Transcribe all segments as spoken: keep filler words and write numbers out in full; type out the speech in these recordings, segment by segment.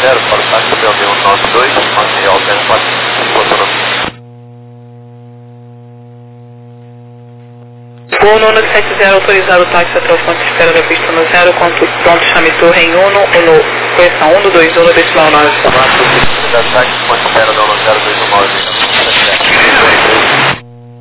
zero, para o táxi P L um nove dois, mantenha o zero quatro cinco, autonomia. Voo Nuno sete zero, autorizado o táxi até o ponto de espera da pista no zero, ponto, pronto, chame torre em Uno, Uno, correção um dois um, decimal nove. Quatro, da táxi, ponto de espera da Uno zero dois um nove.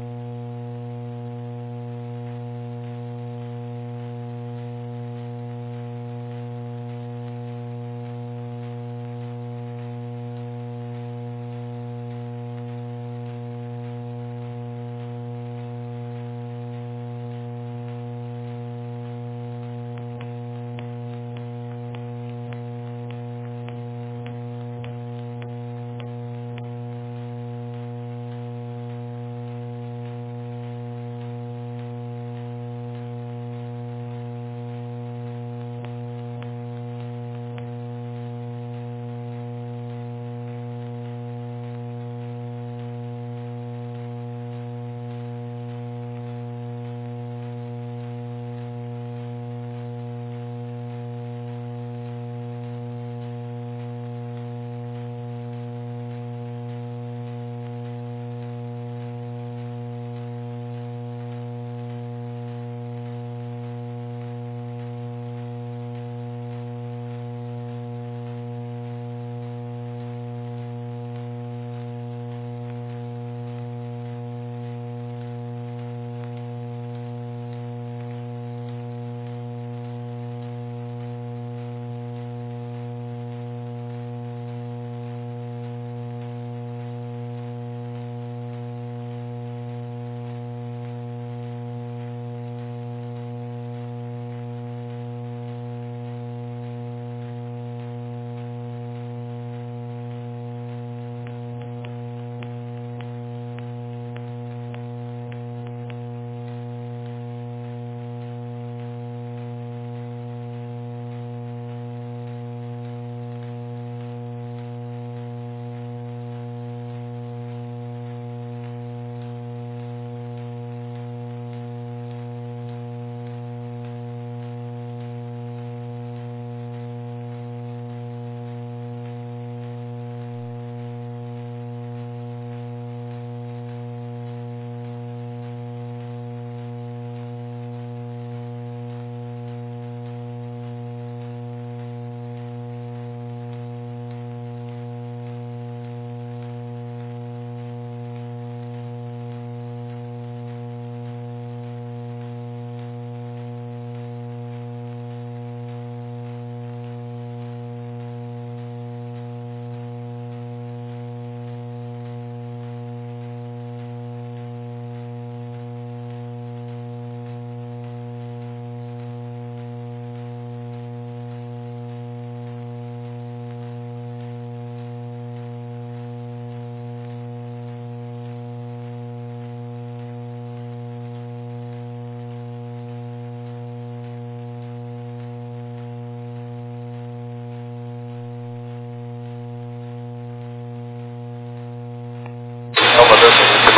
Salvador,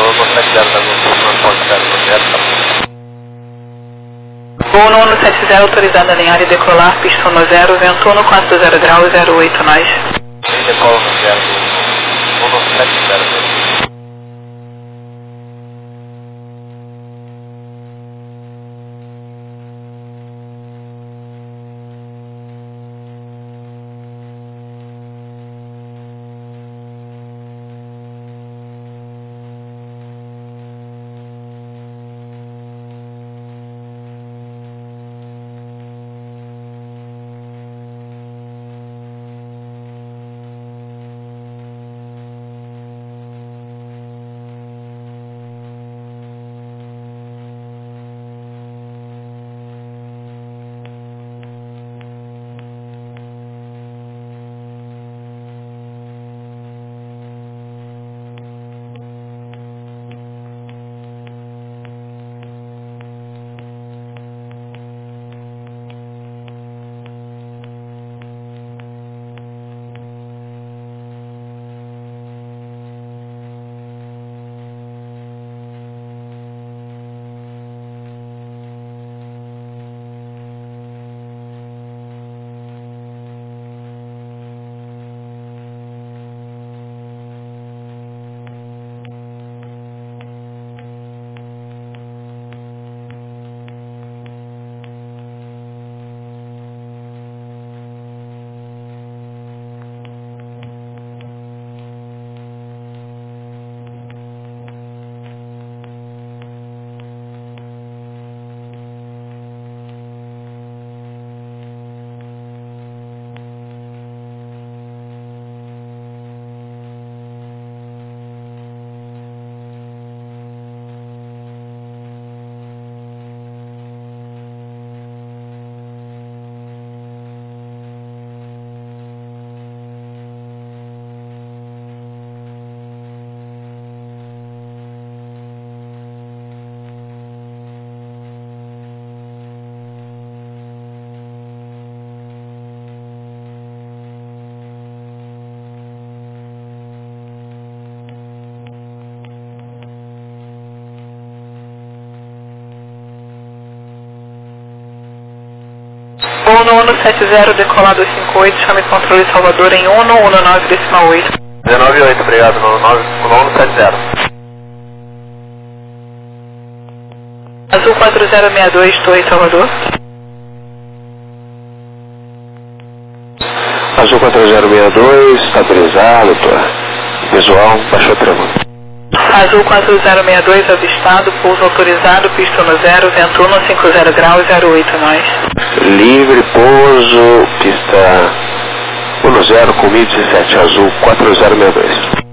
Voo Nuno sete zero, autorizado a alinhar e decolar, pista no zero, vento um quatro zero grau, zero oito nós. Decola no zero, um sete zero. sete zero, decolado cinco oito, chame controle Salvador em Uno, Uno nove decimal oito. dezenove oito, obrigado, no nove, no sete zero. Azul quatro zero seis dois, Torre Salvador. Azul quatro zero seis dois, estabilizado, torre. Visual, baixou tremor. Azul quatro zero seis dois, avistado, pouso autorizado, pista no zero, vento um, cinquenta graus, zero oito, nós. Livre, pouso, pista um zero com mil e dezessete, azul quatro zero seis dois.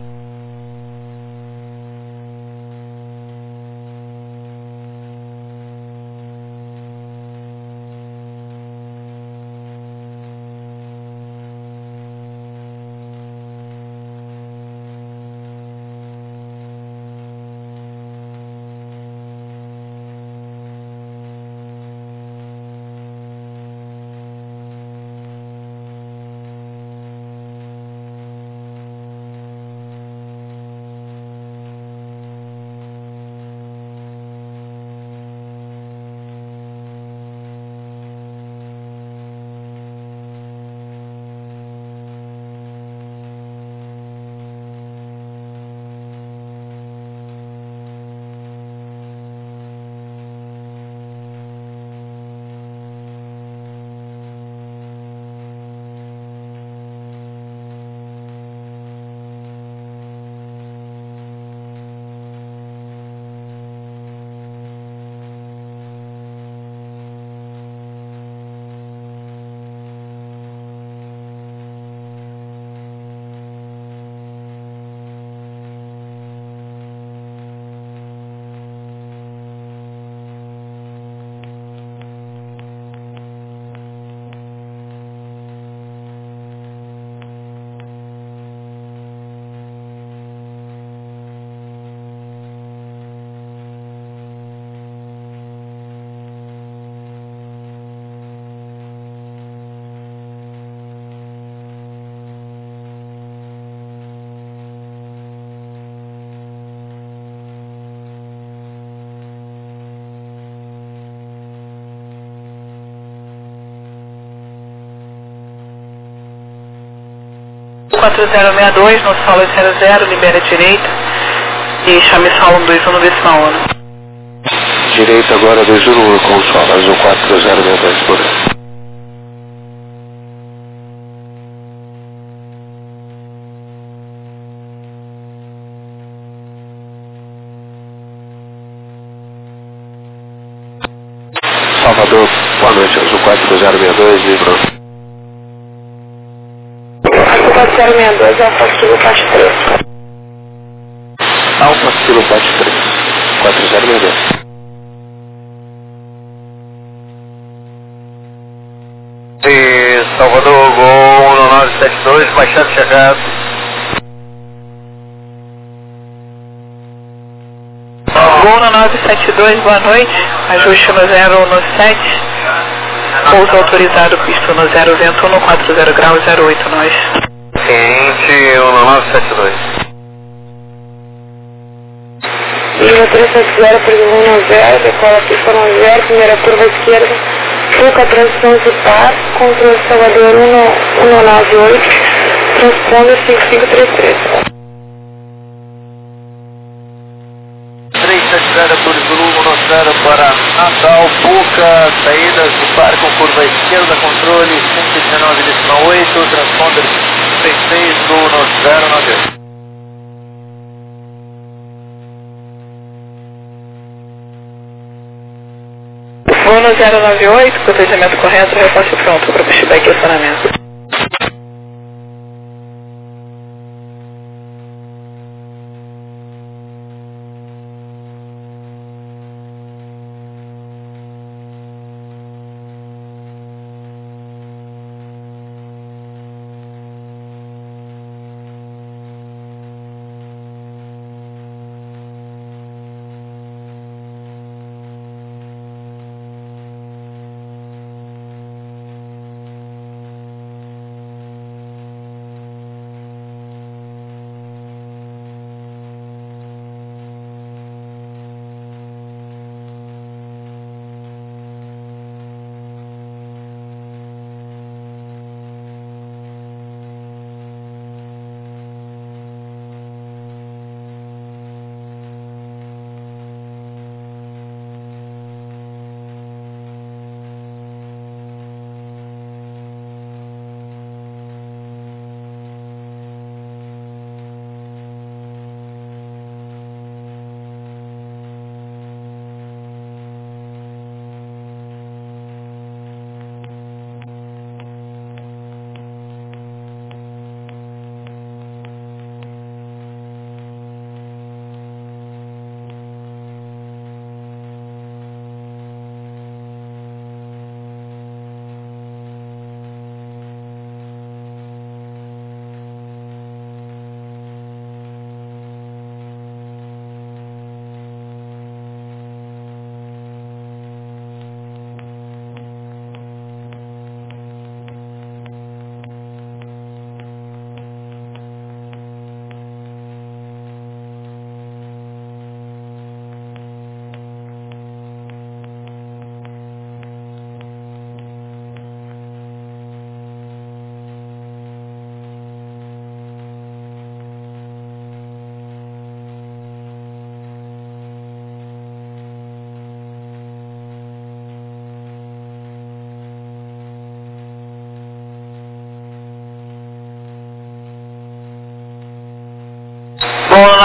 quatro zero seis dois, no solo zero zero, libera direita e chame solo dois um decimal um. Direita agora dois um com o solo, azul quatro zero seis dois por aí. Salvador, boa noite, azul quatro zero seis dois, livro. Azul quatro zero seis dois, Alfa Kilo Pat três. Alfa Kilo Pat três, quatro zero seis dois. E Salvador, Gol um nove sete dois, baixado chegado. Gol no nove sete dois, boa noite, ajuste no zero no sete, pouso autorizado, pista no zero, vento um, quatro zero graus, zero oito, nós. Ciente um nove sete dois. Lima três sete zero, previsão no zero, decola pista no zero, primeira curva esquerda, Fuca, transição de par, controle Salvador um nove oito, transponder cinco cinco três três. três sete zero, Turizuru um zero para Natal, Fuca, saídas do par com curva esquerda, controle cento e dezenove decimal oito, transponder três seis do um zero nove oito. Voo no zero nove oito, protegimento correto, repasse pronto para pushback e acionamento.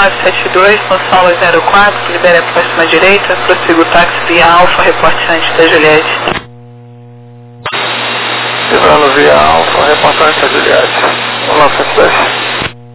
nove sete dois, Consolo zero quatro, libere a próxima direita, prossiga o táxi via Alfa, reporte antes da Juliette. Livrando via Alfa, reporte antes da Juliette. nove sete dois.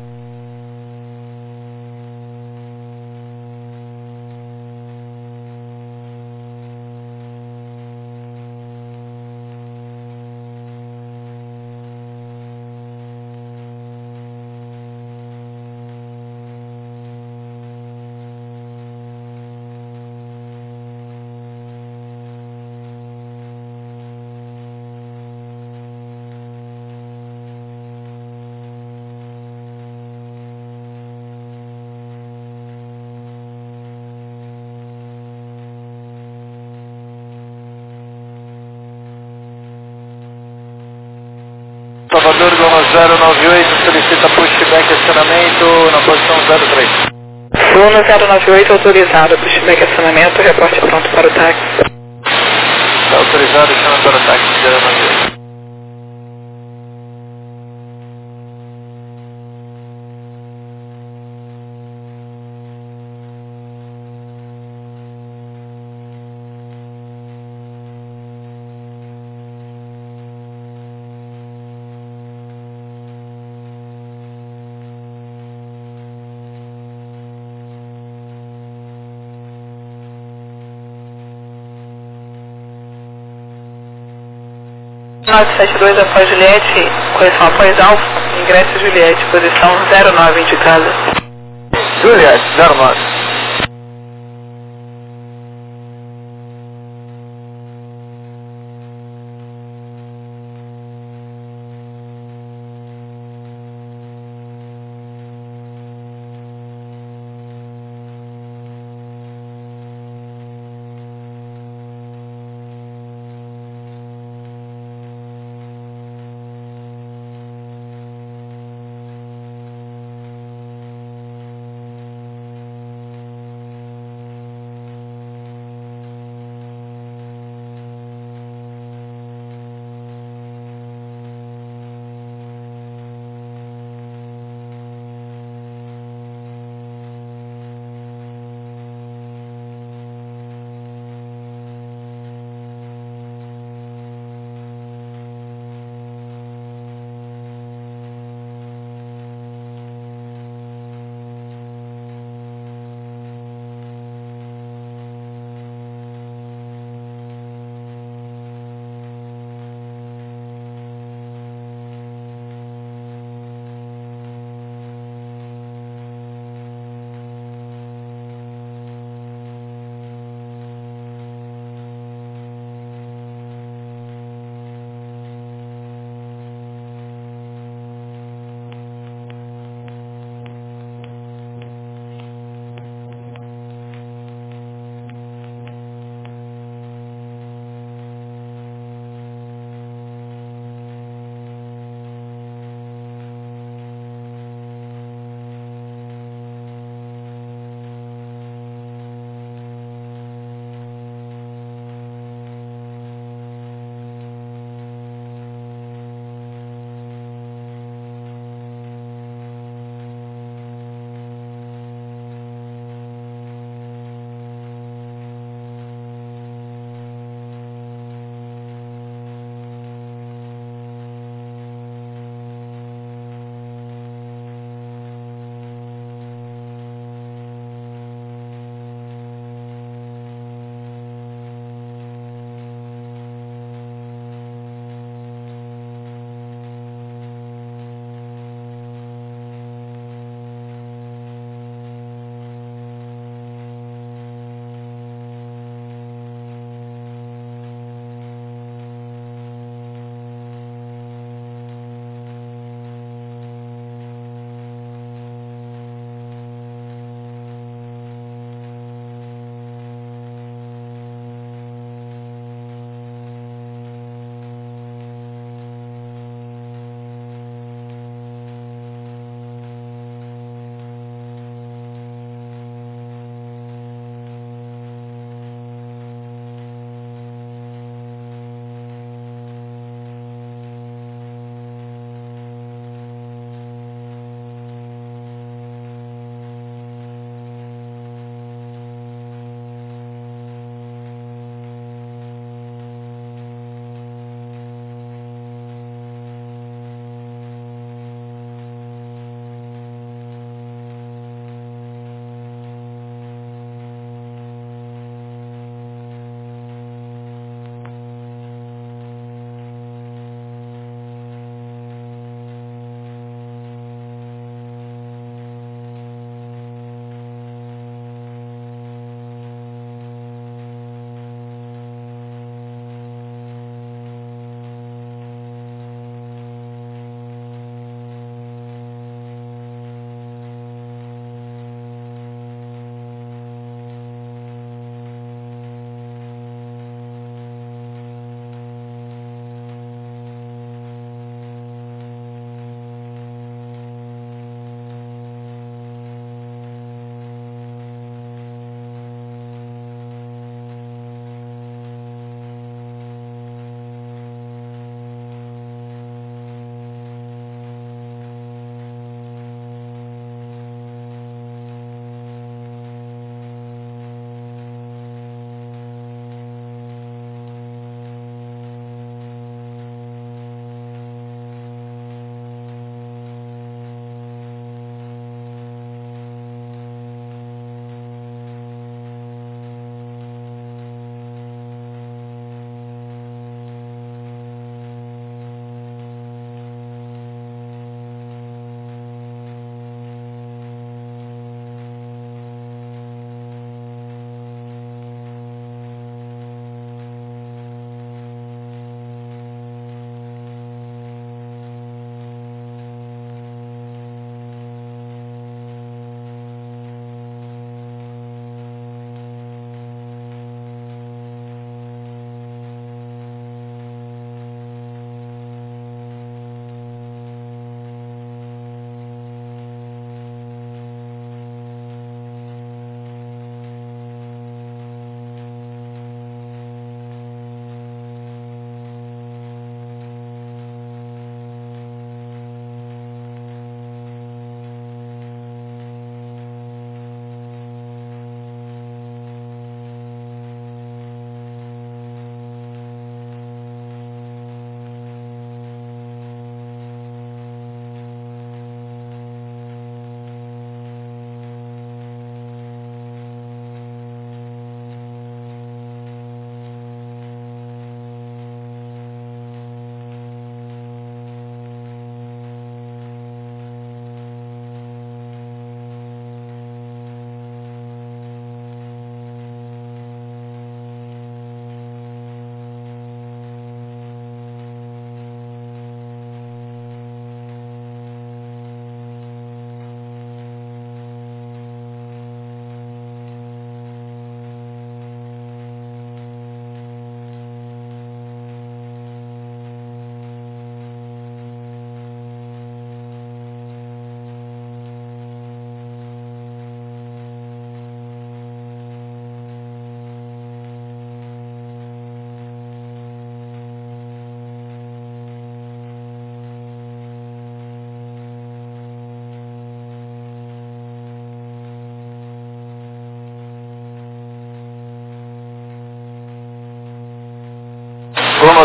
Salvador Gomes zero nove oito, solicita pushback acionamento na posição zero três. Luna zero nove oito, autorizado, pushback acionamento, reporte pronto para o táxi. Está autorizado, chama para o táxi zero nove oito. nove sete dois após Juliette, correção após Alfa, ingresso Juliette, posição zero nove indicada. Juliette, zero nove.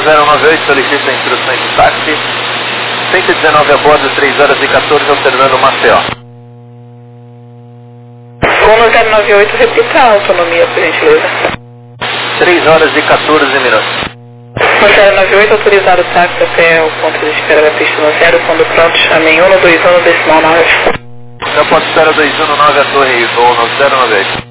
zero nove oito solicita instruções de táxi. cento e dezenove a bordo, três horas e quatorze, alternando Maceió. um zero nove oito, repita a autonomia, por gentileza. três horas e quatorze minutos. um zero nove oito, autorizado o táxi até o ponto de espera da pista no zero, quando pronto, chame em um dois um decimal nove. No ponto de espera dois um nove, a torre, voo no zero nove oito.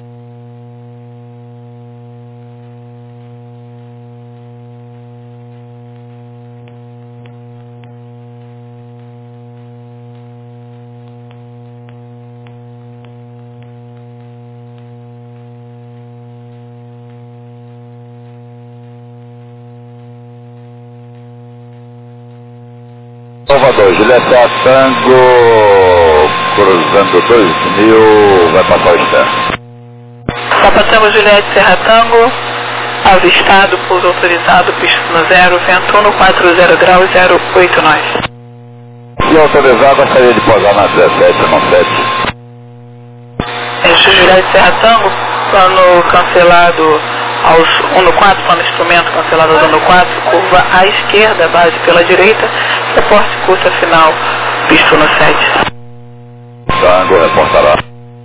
Salvador, Juliette a Tango, cruzando dois mil, vai passar o externo. Papa Tango Juliette Serra Tango, avistado, pouso autorizado, pista no zero, vento um, quatro zero graus, zero oito nós. Se autorizar, gostaria de pousar na dezessete, não sete. Este Juliette Serra Tango, plano cancelado aos um quatro, plano instrumento cancelado aos um quatro, curva à esquerda, base pela direita, reporte curta final, pista no sete. Tango reportará.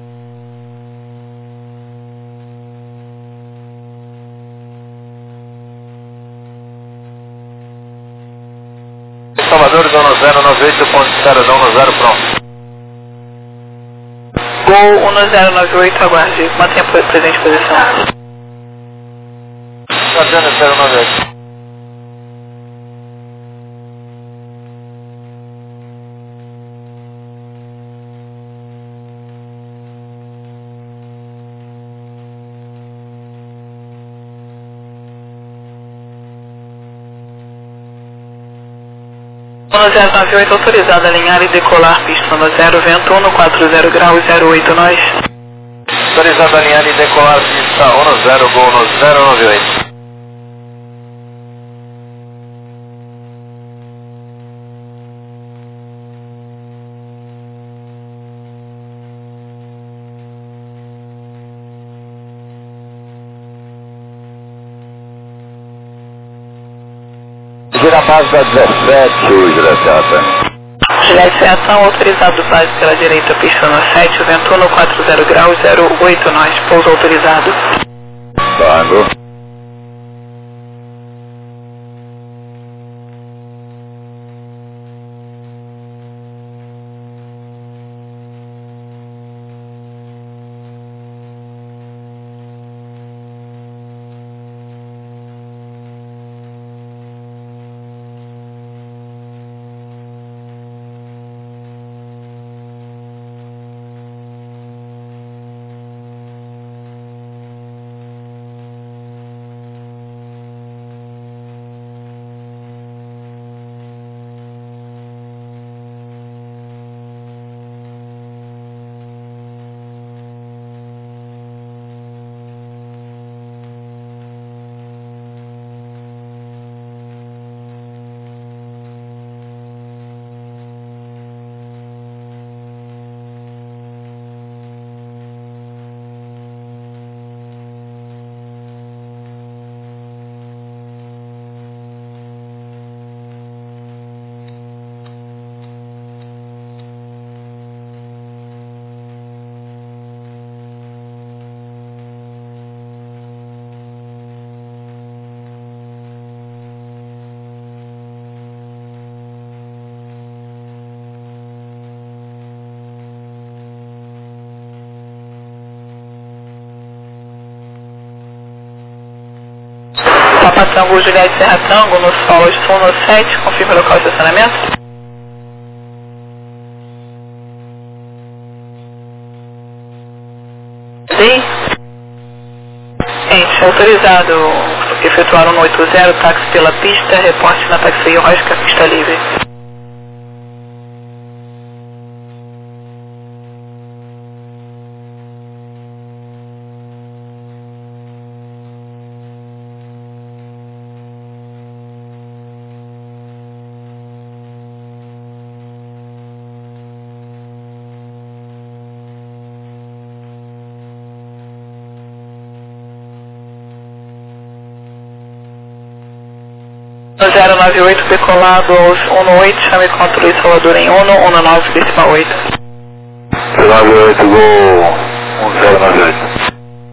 Salvador, zona zero nove oito, ponto de espera, zona zero, pronto. Gol um zero nove oito, aguarde, mantenha presente posição. Guardiana zero nove oito. um zero nove oito, autorizado a alinhar e decolar, pista no zero, vento um, quatro zero graus, zero oito nós. Autorizado a alinhar e decolar, pista um zero, gol no zero nove oito. Gira a base da dezessete, o Juliette a Tango. Juliette Serra Tango, autorizado base pela direita, pista no sete, vento um, quatro zero graus, zero oito nós, pouso autorizado. Tango. Papa Tango Juliette Serra Tango, no solo sul no sete, confirma o local de estacionamento. Sim. Gente, autorizado efetuar um oito zero, táxi pela pista, reporte na taxi Rosca, pista livre. zero nove oito decolado aos um oito, chame controle Salvador em um, um nove decimal oito. nove oito, gol um zero nove oito.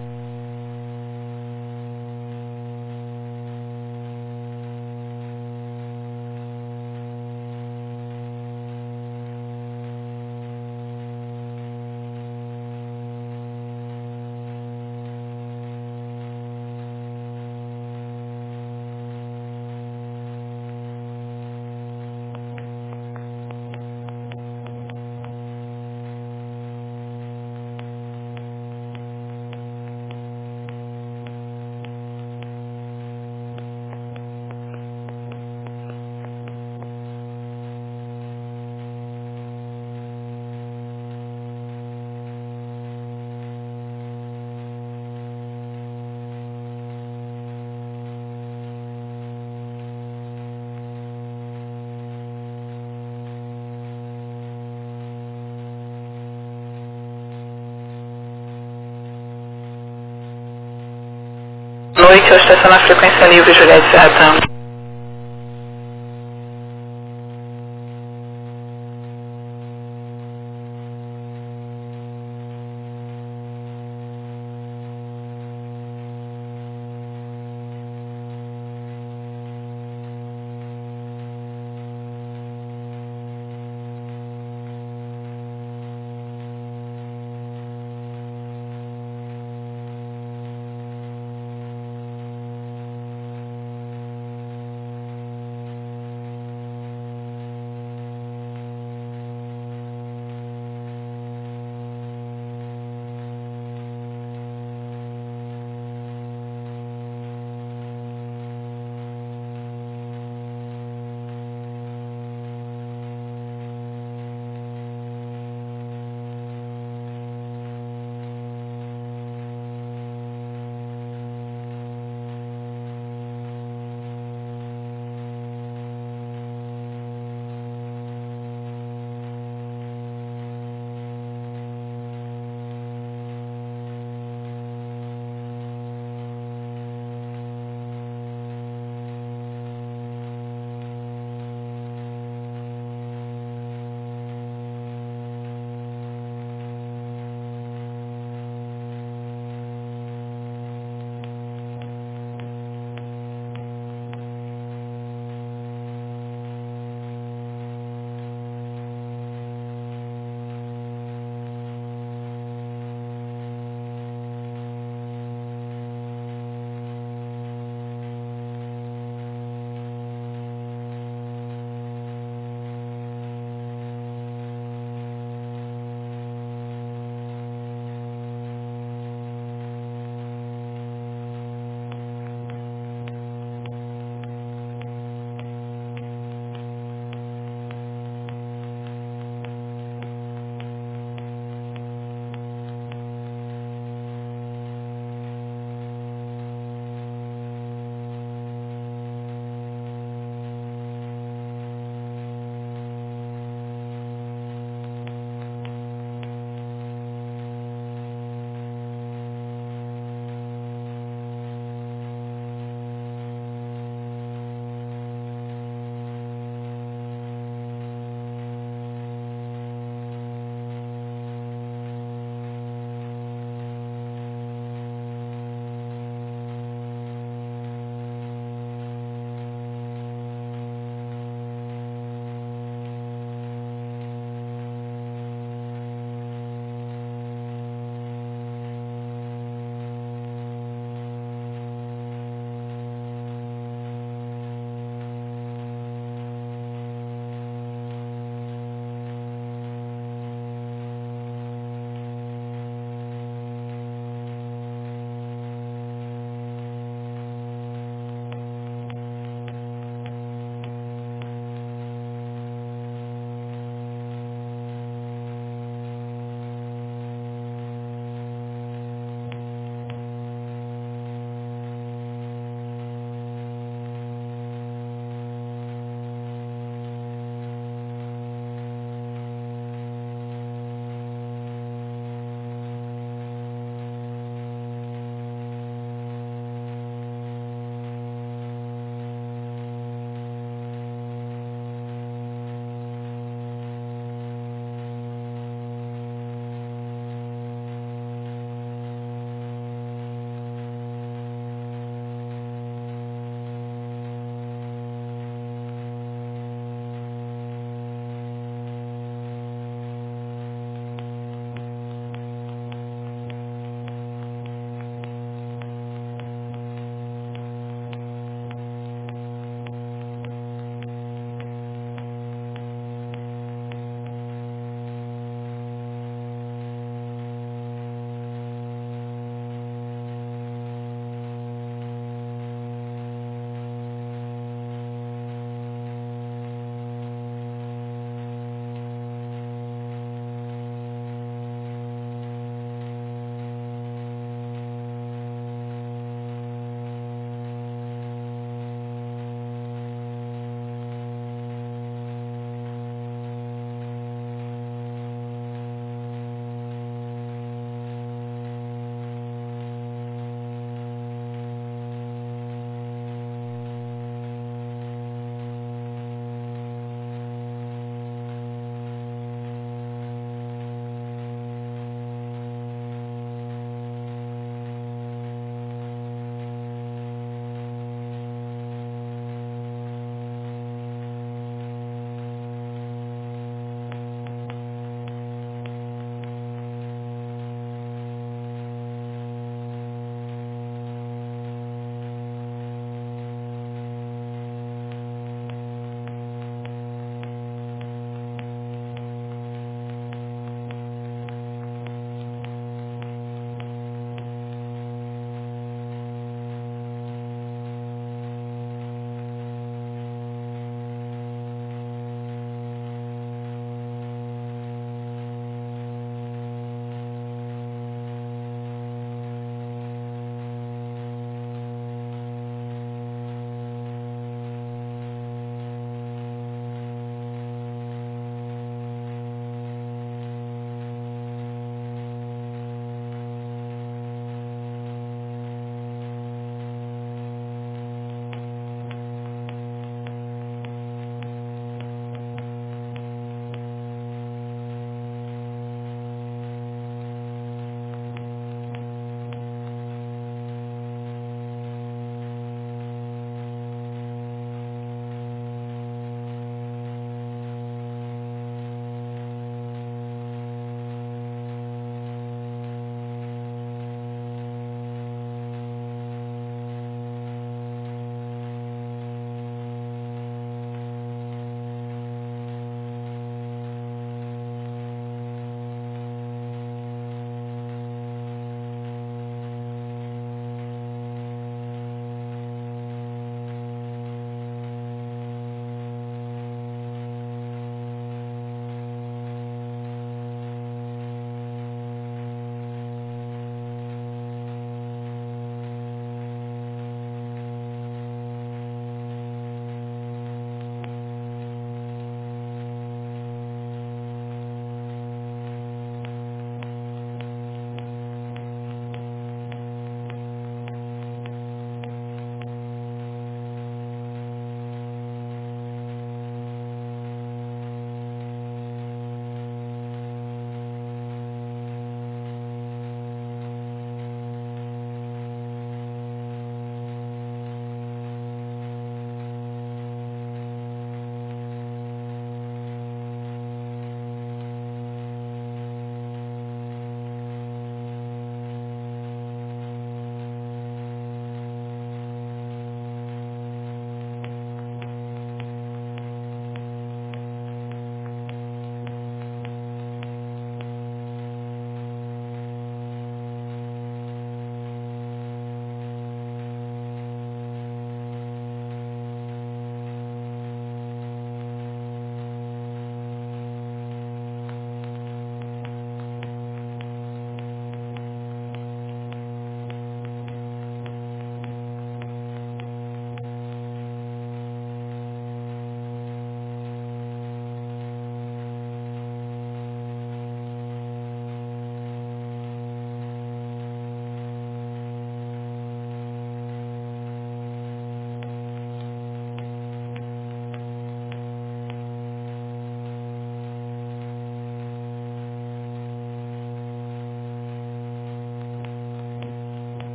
Noite, eu estaciono na frequência livre, Juliette Serra Tango.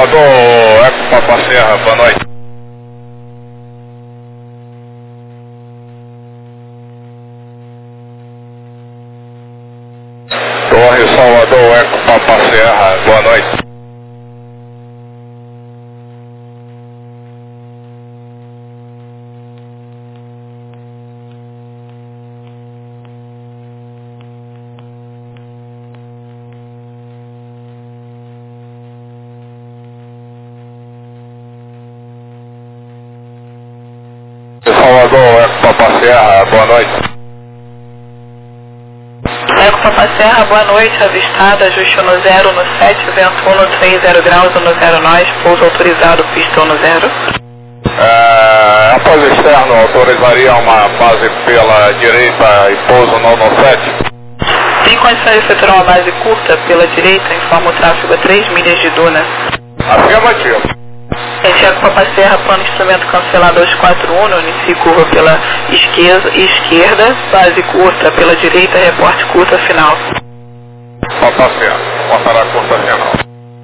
Salvador, Eco Papa Serra, boa noite. Torre Salvador, Eco Papa Serra, boa noite. Salvador, Eco Papa Serra, boa noite. Eco Papa Serra, boa noite, avistado, ajuste no zero, no sete, vento um, no três zero graus, no zero nós, pouso autorizado, pista no zero. É, após externo, autorizaria uma base pela direita e pouso no no sete? Tem condições de efetuar uma base curta pela direita, informa o tráfego a três milhas de duna. Afirmativo. Esse Eco Papa Serra, plano instrumento cancelado dois quatro um, inicie curva pela esquerda, esquerda, base curta pela direita, reporte curta final. Papa Serra, passará curta final.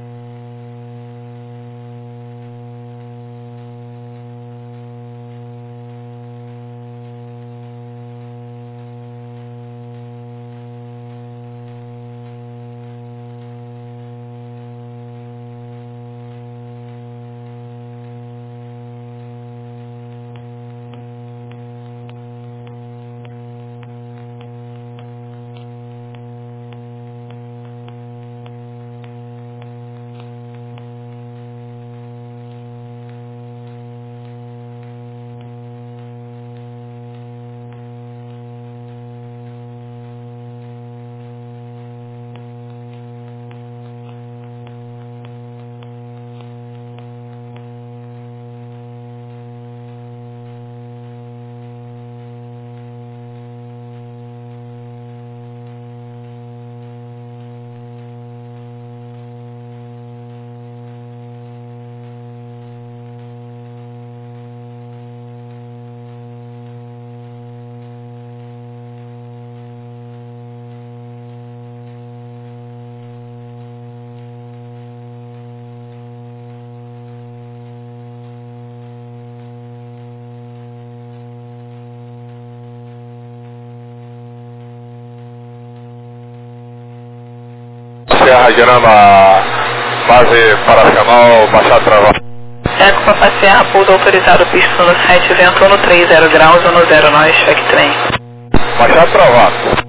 Serra gerando a base paracional, baixar travado. Eco Papa Serra, pouso autorizado, pista no sete, vento um, no três zero graus, no zero nós, check trem. Baixar travado.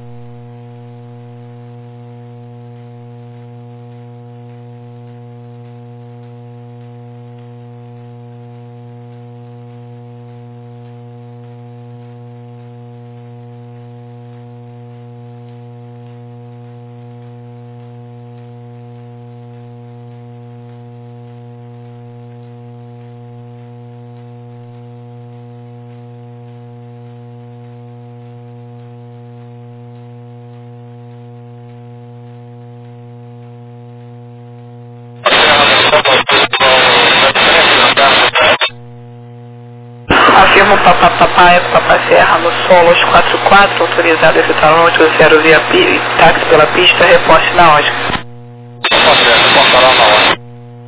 Afirma o Papa Papa, Eco Papa Serra, no solo aos quatro quatro, autorizado a efetuar um zero via pi, táxi pela pista, reporte na Oscar. Papa Serra, passará na hora.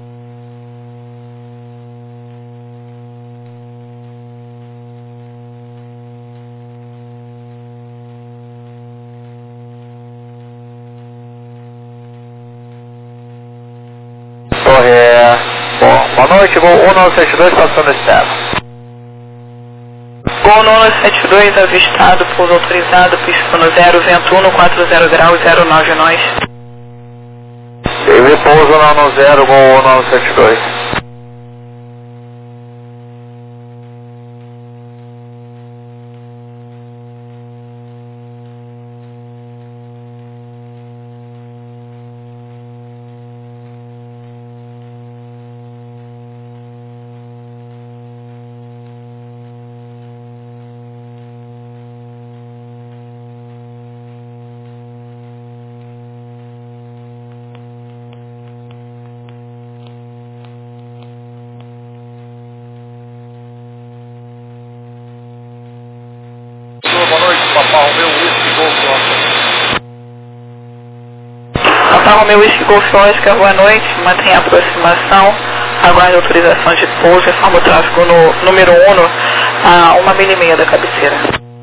Torre, bom, boa noite, voo um nove sete dois, passando externo. Gol nono sete dois, avistado, pouso autorizado, pista no zero, vento um, no quatro zero graus, zero nove nós. Teve pouso lá no zero, gol um nove sete dois. Boa noite, Papa Romeu, Whisky Golf Oscar. Papa Romeu, Whisky Golf Oscar, boa noite, mantenha a aproximação. Aguarde autorização de pouso e informa o tráfego no número um a uma milha e meia da cabeceira.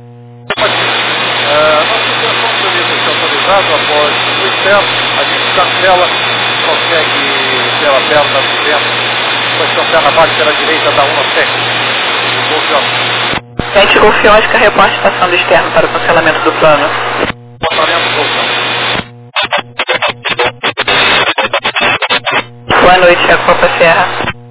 Uh, nossa situação polícia está autorizado após o externo, a gente cancela, consegue pela perna do vento, depois cancela na base pela direita da um sete. Gente, Golf Oscar, reporte estação do externo para o cancelamento do plano. Cancelamento do plano. Boa noite, a Copa Serra.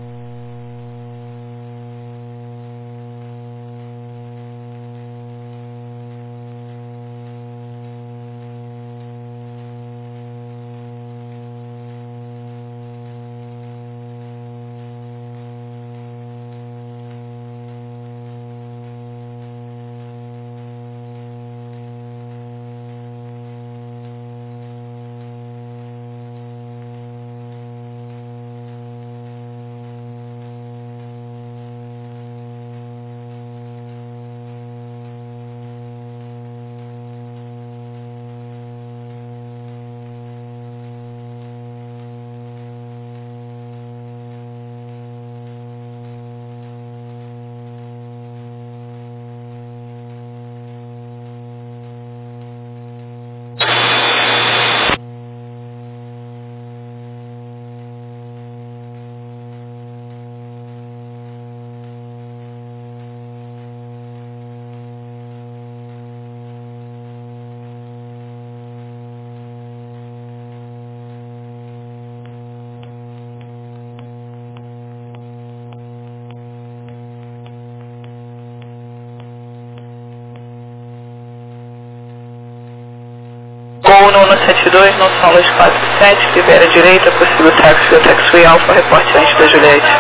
Gol no setenta e dois, não são os quatro sete, libera a direita, possível táxi ou taxi alfa, reporte antes da Juliette.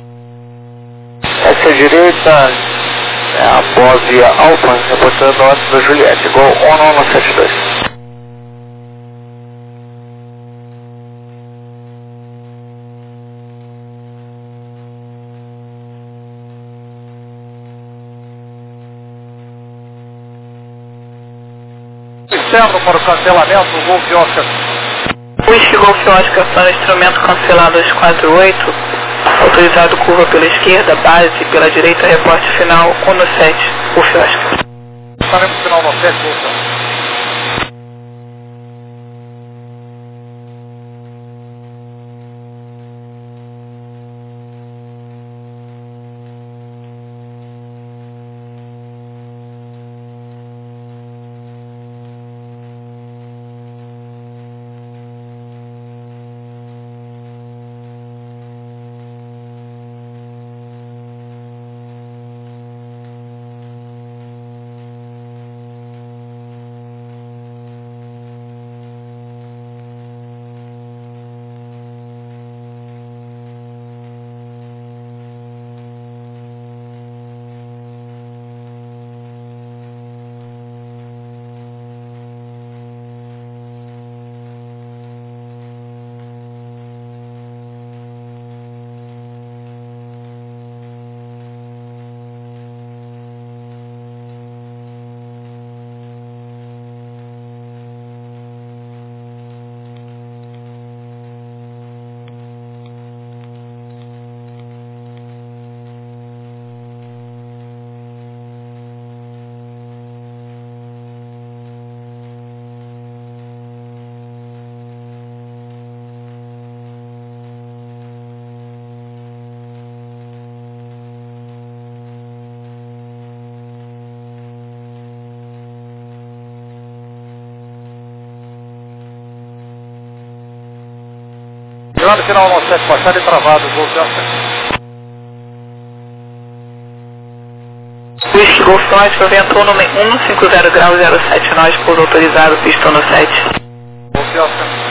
Essa direita é a Bose Alfa, reportando antes da Juliette. Gol um no setenta e dois. Externo para o cancelamento, Golf Oscar. Whisky Golf Oscar, plano instrumento cancelado às quatro oito, autorizado curva pela esquerda, base pela direita, reporte final um no sete, Golf Oscar. Cancelamento final no sete, Golf Oscar. Grande final no sete, passado e travado, Golf Oscar. Whisky Golf Oscar, ventou no um cinquenta graus zero sete nós, pouso autorizado, pistão no sete. Golf Oscar.